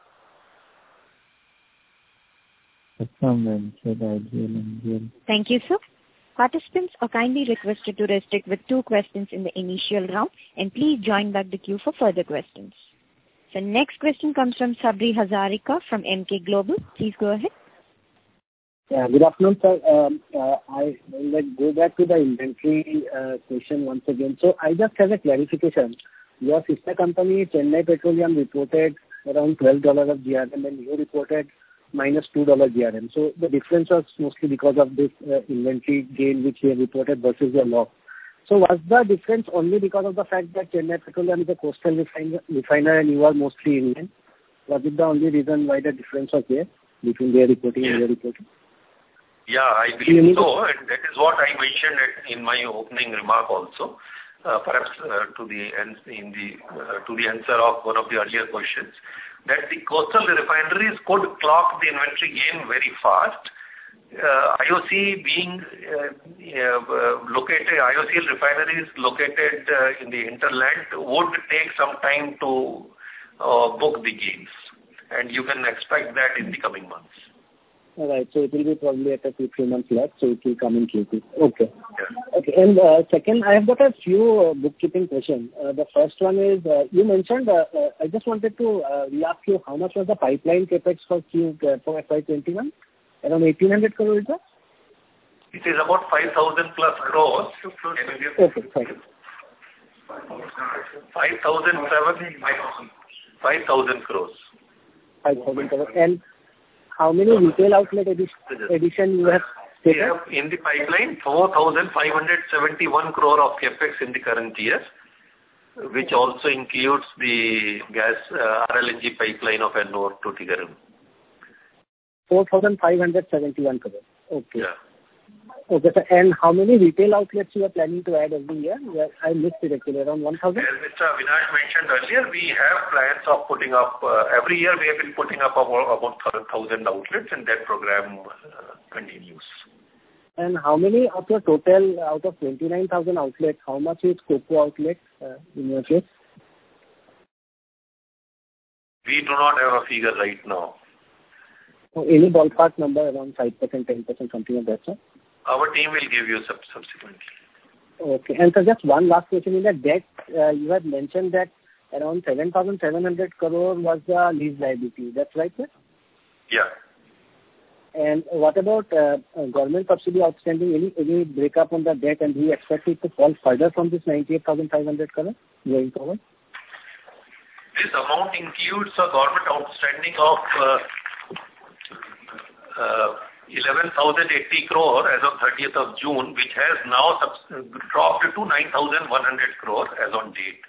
C: Thank you, sir. Participants are kindly requested to restrict with two questions in the initial round and please join back the queue for further questions. The next question comes from Sabri Hazarika from M K Global. Please go ahead.
H: Yeah, good afternoon, sir. Um, uh, I will go back to the inventory uh, question once again. So I just have a clarification. Your sister company, Chennai Petroleum, reported around twelve dollars of G R M and you reported minus two dollars G R M. So the difference was mostly because of this uh, inventory gain which you have reported versus your loss. So was the difference only because of the fact that Chennai Petroleum is a coastal refiner, refiner and you are mostly Indian? Was it the only reason why the difference was there between their reporting
B: yes.
H: and your reporting?
B: Yeah, I believe so, and that is what I mentioned in my opening remark also. Uh, perhaps uh, to the in the uh, to the answer of one of the earlier questions, that the coastal refineries could clock the inventory gain very fast. Uh, I O C being uh, uh, located, I O C L refineries located uh, in the hinterland would take some time to uh, book the gains, and you can expect that in the coming months.
H: All right. So it will be probably at a two, three months left, so it will come in Q two. Okay.
B: Yeah.
H: Okay. And uh, second, I have got a few uh, bookkeeping questions. Uh, the first one is, uh, you mentioned, uh, uh, I just wanted to uh, re-ask you how much was the pipeline capex for Q uh, for F Y twenty-one? Around eighteen hundred crore, is that?
B: It is about five thousand plus crores.
H: Okay, fine.
B: five thousand seven, five thousand crores.
H: five thousand crore. And how many retail outlet addition, addition you have
B: We
H: taken?
B: have in the pipeline four thousand five hundred seventy-one crore of capex in the current year, which also includes the gas uh, R L N G pipeline of Ennore to Tigaram.
H: four thousand five hundred seventy-one crore. Okay.
B: Yeah.
H: Okay, sir. And how many retail outlets you are planning to add every year? Yeah, I missed it actually, around one thousand?
B: As Mister Avinash mentioned earlier, we have plans of putting up, uh, every year we have been putting up about, about one thousand outlets, and that program uh, continues.
H: And how many of your total, out of twenty-nine thousand outlets, how much is COCO outlets uh, in your case?
B: We do not have a figure right now.
H: So any ballpark number, around five percent, ten percent, something like that, sir?
B: Our team will give you sub- subsequently.
H: Okay. And so just one last question. In the debt, uh, you had mentioned that around seven thousand seven hundred crore was the lease liability. That's right, sir?
B: Yeah.
H: And what about uh, uh, government subsidy outstanding? Any any breakup on the debt, and do you expect it to fall further from this ninety-eight thousand five hundred crore going forward?
B: This amount includes a government outstanding of uh, uh, eleven thousand eighty crore as of thirtieth of June, which has now sub- dropped to nine thousand one hundred crore as on date.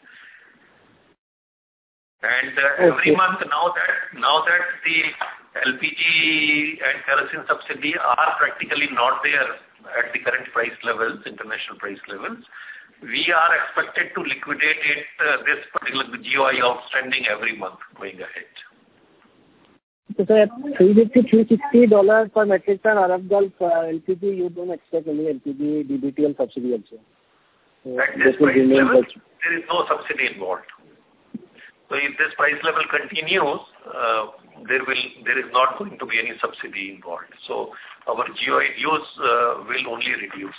B: And uh, every
H: Okay.
B: month now that now that the L P G and kerosene subsidy are practically not there at the current price levels, international price levels, we are expected to liquidate it, uh, this particular G O I outstanding every month going ahead.
H: So sir, three fifty, three sixty dollars per metric ton Arab Gulf uh, L P G, you don't expect any L P G, D B T L subsidy also? So
B: At this
H: will
B: price
H: remain
B: level,
H: such.
B: there is no subsidy involved. So if this price level continues, uh, there will there is not going to be any subsidy involved. So our G O I dues uh, will only reduce.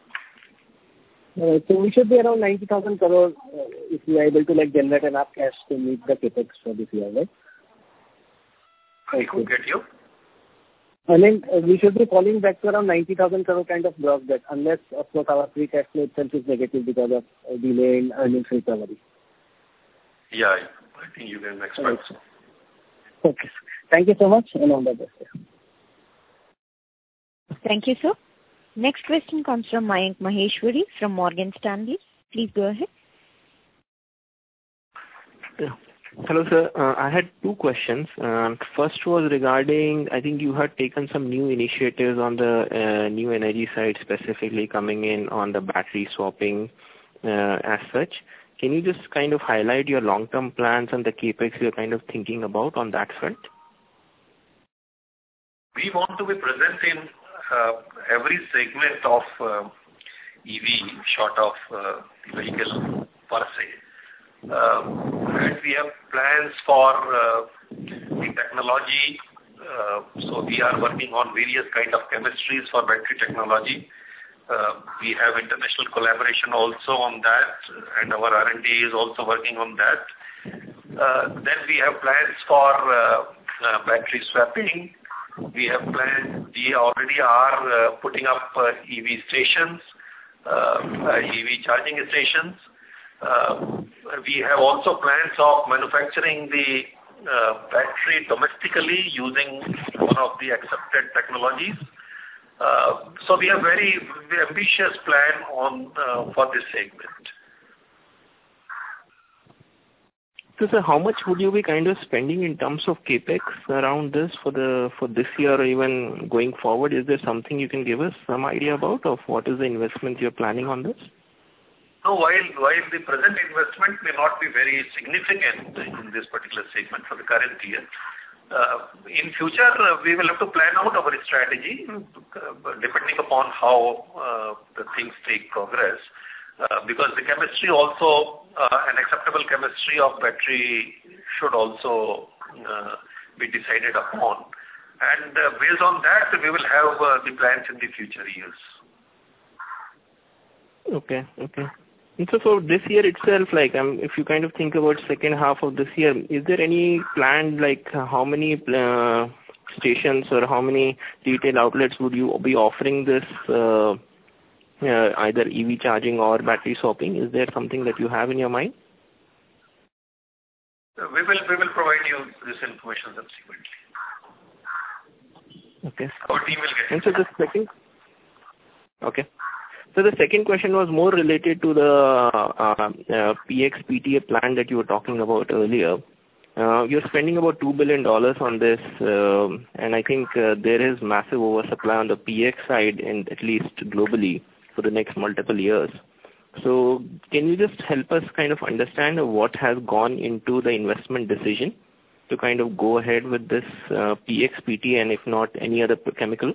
H: Uh, so we should be around ninety thousand crore uh, if we are able to like generate enough cash to meet the capex for this year, right?
B: I could get you.
H: I mean, uh, we should be falling back to around ninety thousand crore kind of gross debt, unless, of course, our free cash flow itself is negative because of uh, delay in earnings recovery.
B: Yeah, I think you can expect so.
H: Okay. Thank you so much, and all the best.
C: Thank you, sir. Next question comes from Mayank Maheshwari from Morgan Stanley. Please go ahead.
K: Yeah. Hello, sir. Uh, I had two questions. Uh, first was regarding, I think you had taken some new initiatives on the uh, new energy side, specifically coming in on the battery swapping uh, as such. Can you just kind of highlight your long-term plans and the capex you're kind of thinking about on that front?
B: We want to be present in uh, every segment of uh, E V, short of uh, the vehicle per se. Uh, and we have plans for uh, the technology. Uh, so we are working on various kind of chemistries for battery technology. Uh, we have international collaboration also on that, and our R and D is also working on that. Uh, then we have plans for uh, uh, battery swapping. We have plans, we already are uh, putting up uh, E V stations, uh, uh, E V charging stations. Uh, we have also plans of manufacturing the uh, battery domestically using one of the accepted technologies. Uh, so we have very, very ambitious plan on uh, for this segment.
K: So, sir, how much would you be kind of spending in terms of capex around this for the for this year or even going forward? Is there something you can give us some idea about of what is the investment you're planning on this?
B: No, while while the present investment may not be very significant in this particular segment for the current year, uh, in future uh, we will have to plan out our strategy uh, depending upon how uh, the things take progress. Uh, because the chemistry also, uh, an acceptable chemistry of battery should also uh, be decided upon. and uh, based on that, we will have uh, the plans in the future years.
K: Okay, okay. And so for this year itself, like um, if you kind of think about second half of this year, is there any planned, like how many uh, stations or how many retail outlets would you be offering this uh, uh, either E V charging or battery swapping? Is there something that you have in your mind?
B: Uh, we will we will provide you this information subsequently.
K: Okay.
B: Our team will get.
K: And so the second. Okay. So the second question was more related to the uh, uh, P X P T A plan that you were talking about earlier. Uh, you're spending about two billion dollars on this, uh, and I think uh, there is massive oversupply on the P X side, and at least globally, for the next multiple years. So can you just help us kind of understand what has gone into the investment decision to kind of go ahead with this uh, P X P T A, and if not any other chemical?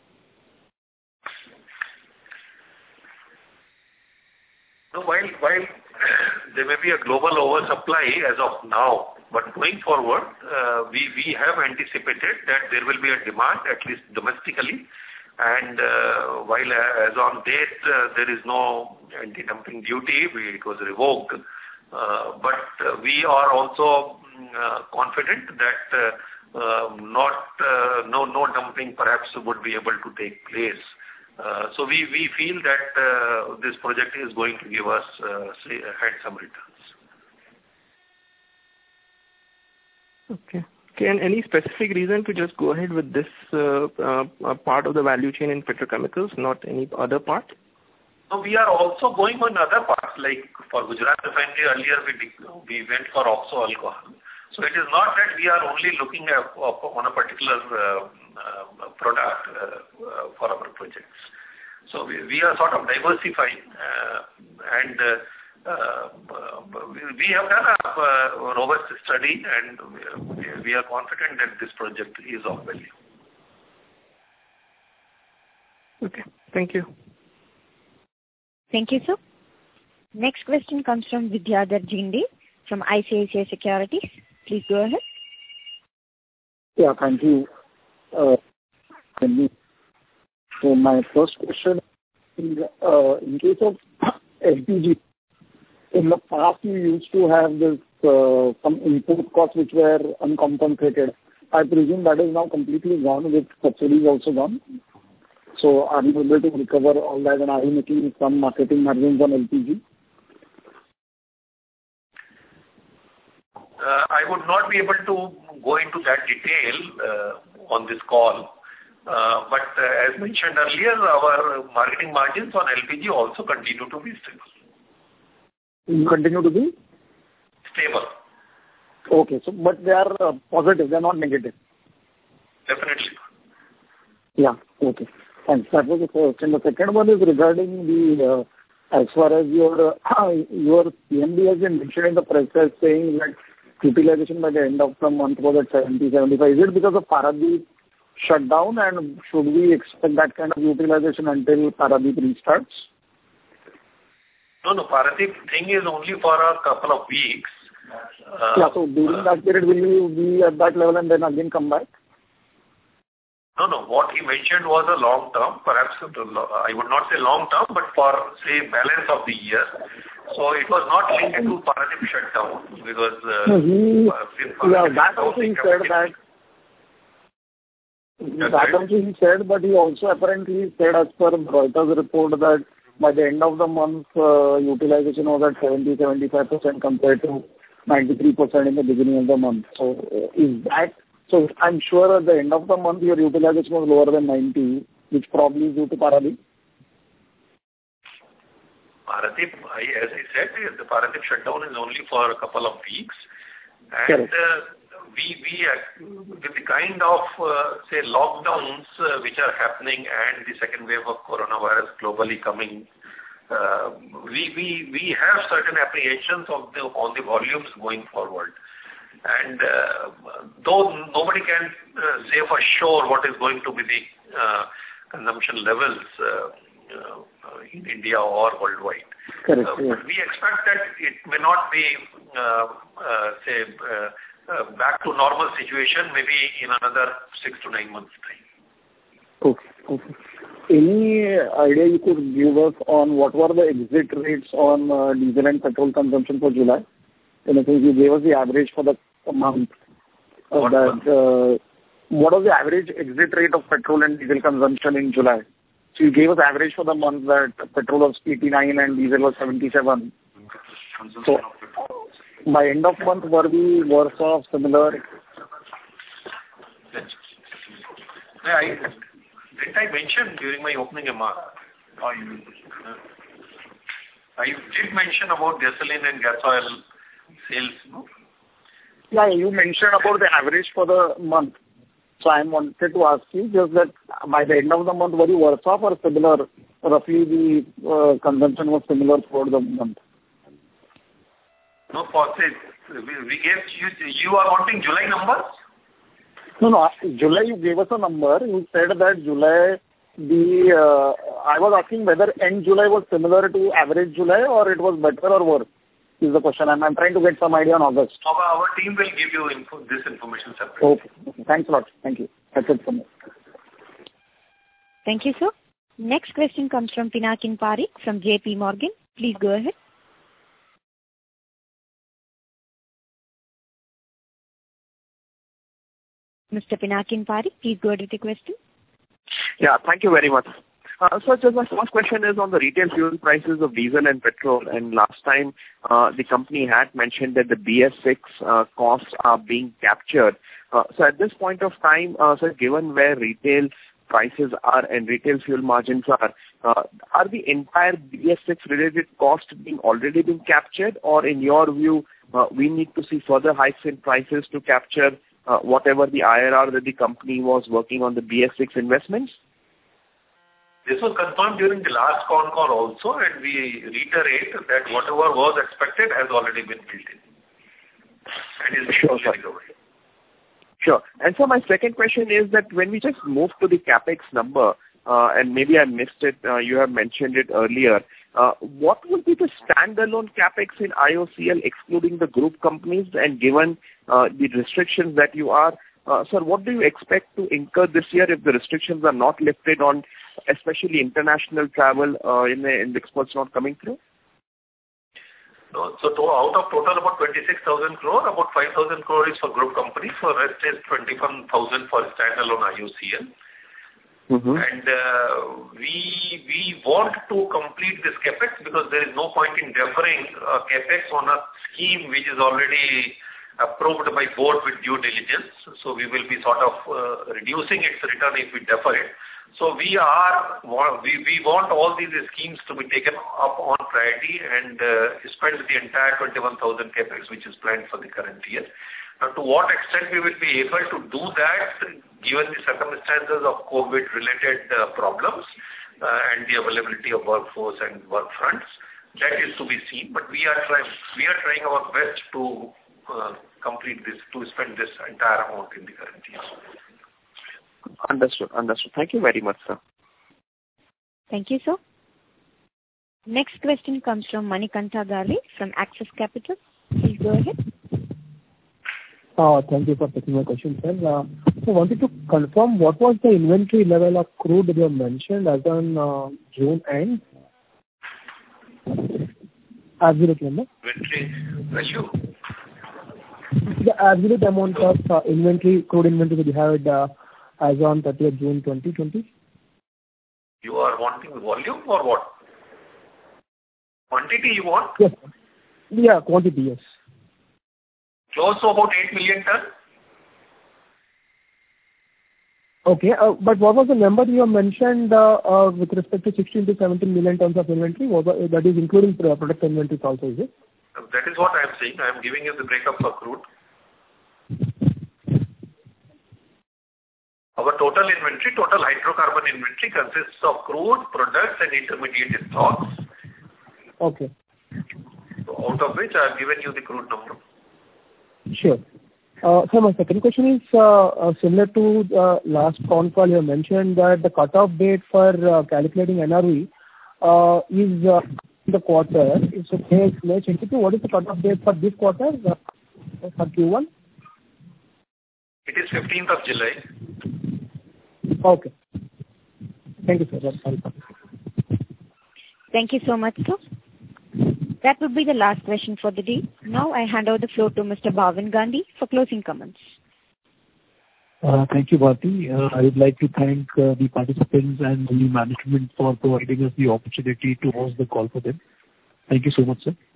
B: So while, while there may be a global oversupply as of now, but going forward, uh, we, we have anticipated that there will be a demand, at least domestically, and uh, while uh, as on date uh, there is no anti-dumping duty, we, it was revoked, uh, but uh, we are also uh, confident that uh, uh, not uh, no no dumping perhaps would be able to take place. Uh, so we, we feel that uh, this project is going to give us uh, say, handsome returns.
K: Okay. Okay. And any specific reason to just go ahead with this uh, uh, part of the value chain in petrochemicals, not any other part?
B: So we are also going on other parts, like for Gujarat Refinery earlier we, we went for oxo alcohol. So it is not that we are only looking at, on a particular uh, uh, product uh, for our projects. So we, we are sort of diversifying uh, and uh, uh, we have done a uh, robust study, and we are confident that this project is of value.
K: Okay. Thank you.
C: Thank you, sir. Next question comes from Vidyadhar Jinde from I C I C I Securities. Please go ahead.
L: Yeah, thank you. Uh, so my first question is, uh, in case of L P G, in the past you used to have this uh, some input costs which were uncompensated. I presume that is now completely gone, with subsidies also gone. So are you able to recover all that, and are you making some marketing margins on L P G?
B: Uh, I would not be able to go into that detail uh, on this call. Uh, but uh, as mentioned earlier, our marketing margins on L P G also continue to be stable.
L: Continue to be?
B: Stable.
L: Okay. So, but they are uh, positive, they are not negative.
B: Definitely.
L: Yeah. Okay. Thanks. That was the first. And the second one is regarding the, uh, as far as your, uh, your P M D has been mentioned in the press as saying that utilization by the end of the month was at seventy, seventy-five. Is it because of Paradip shutdown, and should we expect that kind of utilization until Paradip restarts?
B: No, no. Paradip thing is only for a couple of weeks. Uh,
L: yeah, so during uh, that period, will you be at that level and then again come back?
B: No, no. What he mentioned was a long term, perhaps I would not say long term, but for, say, balance of the year. So it was not linked to Paradip shutdown because... Uh,
L: no, he,
B: uh,
L: yeah, that also he said that... Yes, that also he said, but he also apparently said, as per Reuters report, that by the end of the month, uh, utilization was at seventy to seventy-five percent compared to ninety-three percent in the beginning of the month. So uh, is that... So I'm sure at the end of the month, your utilization was lower than ninety, which probably is due to Paradip.
B: Paradip, I, as I said, the Paradip shutdown is only for a couple of weeks. And uh, we, we uh, with the kind of, uh, say, lockdowns uh, which are happening and the second wave of coronavirus globally coming, uh, we, we, we have certain apprehensions of the, on the volumes going forward. And uh, though nobody can uh, say for sure what is going to be the uh, consumption levels uh, uh, in India or worldwide,
L: Correct,
B: uh,
L: yeah.
B: but we expect that it may not be, uh, uh, say, uh, uh, back to normal situation maybe in another six to nine months' time.
L: Okay. Okay. Any idea you could give us on what were the exit rates on uh, diesel and petrol consumption for July? And I think you gave us the average for the month. Uh,
B: What
L: that, uh, what was the average exit rate of petrol and diesel consumption in July? So you gave us average for the month that petrol was eighty-nine and diesel was seventy-seven. So by end of month, were we worse off, similar?
B: Yeah, I, didn't I mention during my opening remark? I, I did mention about gasoline and gas oil sales, no?
L: Yeah, you mentioned about the average for the month. So I wanted to ask you just that by the end of the month, were you worse off or similar? Roughly the uh, consumption was similar for the month.
B: No, for we, we gave you, you are wanting July numbers?
L: No, no, July you gave us a number. You said that July, the, uh, I was asking whether end July was similar to average July or it was better or worse, is the question. I'm, I'm trying to get some idea on August.
B: Our, our team will give you info, this information separately.
L: Okay. Okay. Thanks a lot. Thank you. That's it from me.
C: Thank you, sir. Next question comes from Pinakin Parekh from J P Morgan. Please go ahead. Mister Pinakin Parekh, please go ahead with the question.
G: Yeah, thank you very much. Uh, so just my first question is on the retail fuel prices of diesel and petrol. And last time uh, the company had mentioned that the B S six uh, costs are being captured. Uh, so at this point of time, uh, so given where retail prices are and retail fuel margins are, uh, are the entire B S six related costs being already been captured, or in your view, uh, we need to see further hikes in prices to capture uh, whatever the I R R that the company was working on the B S six investments?
B: This was confirmed during the last con call also, and we reiterate that whatever was expected has already been built in and is
G: sure, sure. Sure. And so my second question is that when we just move to the capex number, uh, and maybe I missed it, uh, you have mentioned it earlier, uh, what would be the standalone capex in I O C L excluding the group companies, and given uh, the restrictions that you are, uh, sir, what do you expect to incur this year if the restrictions are not lifted on especially international travel uh, in, the, in the exports not coming through?
B: No, so to, out of total about twenty-six thousand crore, about five thousand crore is for group companies, so rest is twenty-one thousand for standalone I O C L. Mm-hmm. And uh, we we want to complete this capex because there is no point in deferring uh, capex on a scheme which is already approved by board with due diligence. So we will be sort of uh, reducing its return if we defer it. So we are we, we want all these schemes to be taken up on priority and uh, spend the entire twenty-one thousand capex which is planned for the current year. Now, to what extent we will be able to do that, given the circumstances of COVID-related uh, problems uh, and the availability of workforce and work fronts, that is to be seen. But we are trying we are trying our best to uh, complete this, to spend this entire amount in the current year.
G: Understood. Understood. Thank you very much, sir.
C: Thank you, sir. Next question comes from Manikantha Gale from Axis Capital. Please go ahead.
H: Uh, thank you for taking my question, sir. Uh, I wanted to confirm what was the inventory level of crude that you have mentioned as on uh, June end? Absolute number?
B: Inventory ratio?
H: The absolute amount of uh, inventory, crude inventory that you had uh, as on thirtieth June twenty twenty?
B: You are wanting volume or what? Quantity you want?
H: Yes. Yeah, quantity, yes.
B: Close to about eight million tons.
H: Okay, uh, but what was the number you have mentioned uh, uh, with respect to sixteen to seventeen million tons of inventory? What, uh, that is including product inventory also, is it?
B: That is what I am saying. I am giving you the breakup for crude. Our total inventory, total hydrocarbon inventory consists of crude, products and intermediate stocks.
H: Okay.
B: So out of which I have given you the crude number.
H: Sure. Uh, so my second question is uh, uh, similar to the last phone call. You mentioned that the cutoff date for uh, calculating N R V uh, is uh, the quarter. So May twenty-two, what is the cutoff date for this quarter uh, for Q one?
B: It is fifteenth of July.
H: Okay. Thank you, sir. That's all.
C: Thank you so much, sir. That would be the last question for the day. Now I hand over the floor to Mister Bhavin Gandhi for closing comments.
M: Uh, thank you, Bharti. Uh, I would like to thank uh, the participants and the management for providing us the opportunity to host the call for them. Thank you so much, sir.